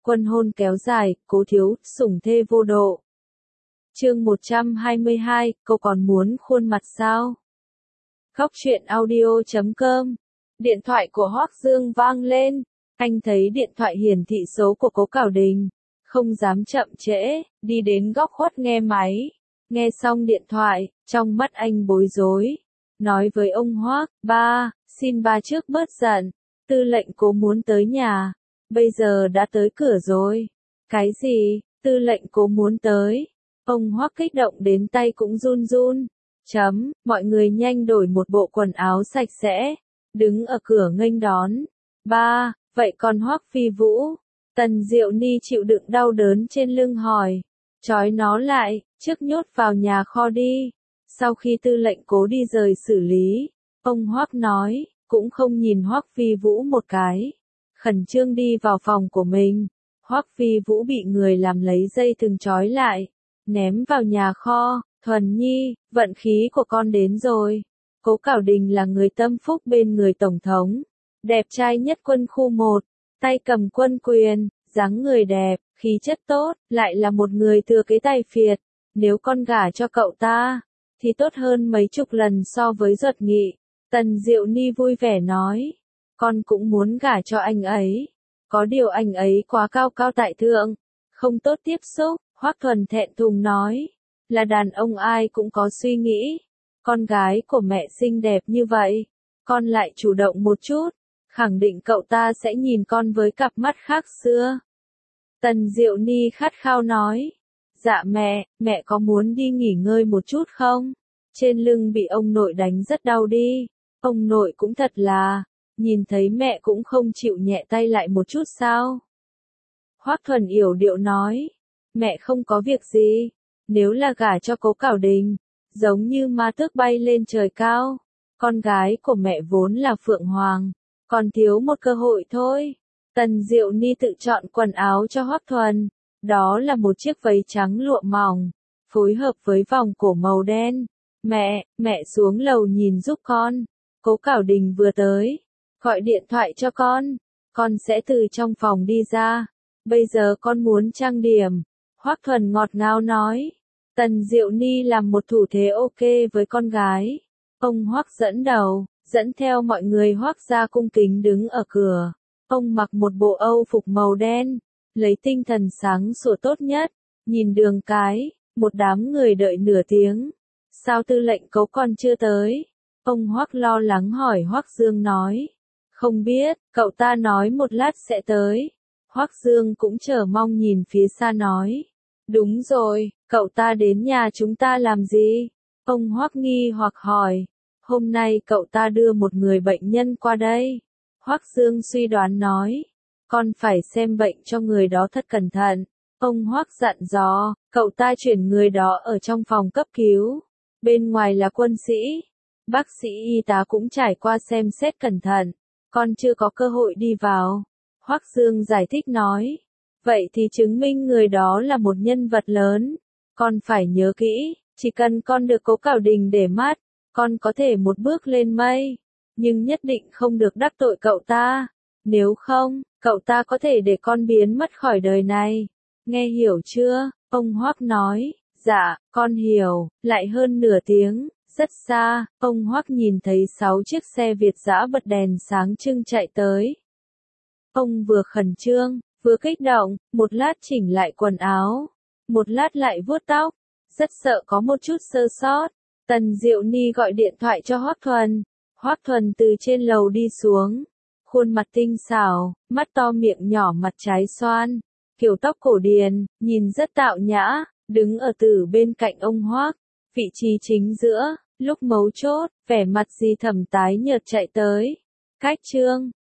Quân hôn kéo dài, Cố thiếu, sủng thê vô độ. Chương 122, cậu còn muốn khuôn mặt sao? Góc truyện audio.com. Điện thoại của Hoắc Dương vang lên, anh thấy điện thoại hiển thị số của Cố Cảo Đình, không dám chậm trễ, đi đến góc khuất nghe máy. Nghe xong điện thoại, trong mắt anh bối rối, nói với ông Hoắc, ba, xin ba trước bớt giận, tư lệnh Cố muốn tới nhà, bây giờ đã tới cửa rồi. Cái gì, tư lệnh Cố muốn tới? Ông Hoắc kích động đến tay cũng run run. Mọi người nhanh đổi một bộ quần áo sạch sẽ, đứng ở cửa nghênh đón. Ba, vậy còn Hoắc Phi Vũ? Tần Diệu Ni chịu đựng đau đớn trên lưng hỏi. Trói nó lại, trước nhốt vào nhà kho đi. Sau khi tư lệnh Cố đi rời xử lý, ông Hoắc nói, cũng không nhìn Hoắc Phi Vũ một cái. Khẩn trương đi vào phòng của mình. Hoắc Phi Vũ bị người làm lấy dây thừng trói lại, ném vào nhà kho. Thuần Nhi, vận khí của con đến rồi. Cố Cảo Đình là người tâm phúc bên người tổng thống, đẹp trai nhất quân khu 1, tay cầm quân quyền, dáng người đẹp, khí chất tốt, lại là một người thừa kế tài phiệt. Nếu con gả cho cậu ta, thì tốt hơn mấy chục lần so với Duật Nghị. Tần Diệu Ni vui vẻ nói, con cũng muốn gả cho anh ấy. Có điều anh ấy quá cao cao tại thượng, không tốt tiếp xúc. Hoắc Thuần thẹn thùng nói, là đàn ông ai cũng có suy nghĩ. Con gái của mẹ xinh đẹp như vậy, con lại chủ động một chút, khẳng định cậu ta sẽ nhìn con với cặp mắt khác xưa. Tần Diệu Ni khát khao nói, dạ mẹ có muốn đi nghỉ ngơi một chút không? Trên lưng bị ông nội đánh rất đau đi. Ông nội cũng thật là, nhìn thấy mẹ cũng không chịu nhẹ tay lại một chút sao? Hoắc Thuần yểu điệu nói, mẹ không có việc gì, nếu là gả cho Cố Cảo Đình, giống như ma tước bay lên trời cao. Con gái của mẹ vốn là Phượng Hoàng, còn thiếu một cơ hội thôi. Tần Diệu Ni tự chọn quần áo cho Hoắc Thuần, đó là một chiếc váy trắng lụa mỏng, phối hợp với vòng cổ màu đen. Mẹ xuống lầu nhìn giúp con. Cố Cảo Đình vừa tới, gọi điện thoại cho con sẽ từ trong phòng đi ra. Bây giờ con muốn trang điểm. Hoắc Thuần ngọt ngào nói. Tần Diệu Ni làm một thủ thế ok với con gái. Ông Hoắc dẫn đầu, dẫn theo mọi người Hoắc gia cung kính đứng ở cửa. Ông mặc một bộ âu phục màu đen, lấy tinh thần sáng sủa tốt nhất, nhìn đường cái, một đám người đợi nửa tiếng. Sao tư lệnh Cố còn chưa tới? Ông Hoắc lo lắng hỏi. Hoắc Dương nói, không biết, cậu ta nói một lát sẽ tới. Hoắc Dương cũng chờ mong nhìn phía xa nói, đúng rồi, cậu ta đến nhà chúng ta làm gì? Ông Hoắc nghi hoặc hỏi, hôm nay cậu ta đưa một người bệnh nhân qua đây. Hoắc Dương suy đoán nói, con phải xem bệnh cho người đó thật cẩn thận. Ông Hoắc dặn dò, cậu ta chuyển người đó ở trong phòng cấp cứu. Bên ngoài là quân sĩ, bác sĩ y tá cũng trải qua xem xét cẩn thận, con chưa có cơ hội đi vào. Hoắc Dương giải thích nói, vậy thì chứng minh người đó là một nhân vật lớn. Con phải nhớ kỹ, chỉ cần con được Cố Cảo Đình để mắt, con có thể một bước lên mây, nhưng nhất định không được đắc tội cậu ta. Nếu không, cậu ta có thể để con biến mất khỏi đời này. Nghe hiểu chưa? Ông Hoắc nói, dạ, con hiểu. Lại hơn nửa tiếng, rất xa, ông Hoắc nhìn thấy 6 chiếc xe Việt dã bật đèn sáng trưng chạy tới. Ông vừa khẩn trương, vừa kích động, một lát chỉnh lại quần áo, một lát lại vuốt tóc, rất sợ có một chút sơ sót. Tần Diệu Ni gọi điện thoại cho Hoắc Thuần. Hoắc Thuần từ trên lầu đi xuống, khuôn mặt tinh xảo, mắt to miệng nhỏ mặt trái xoan, kiểu tóc cổ điển, nhìn rất tạo nhã, đứng ở từ bên cạnh ông Hoắc, vị trí chính giữa. Lúc mấu chốt, vẻ mặt Di Thẩm tái nhợt chạy tới. Cách Trương,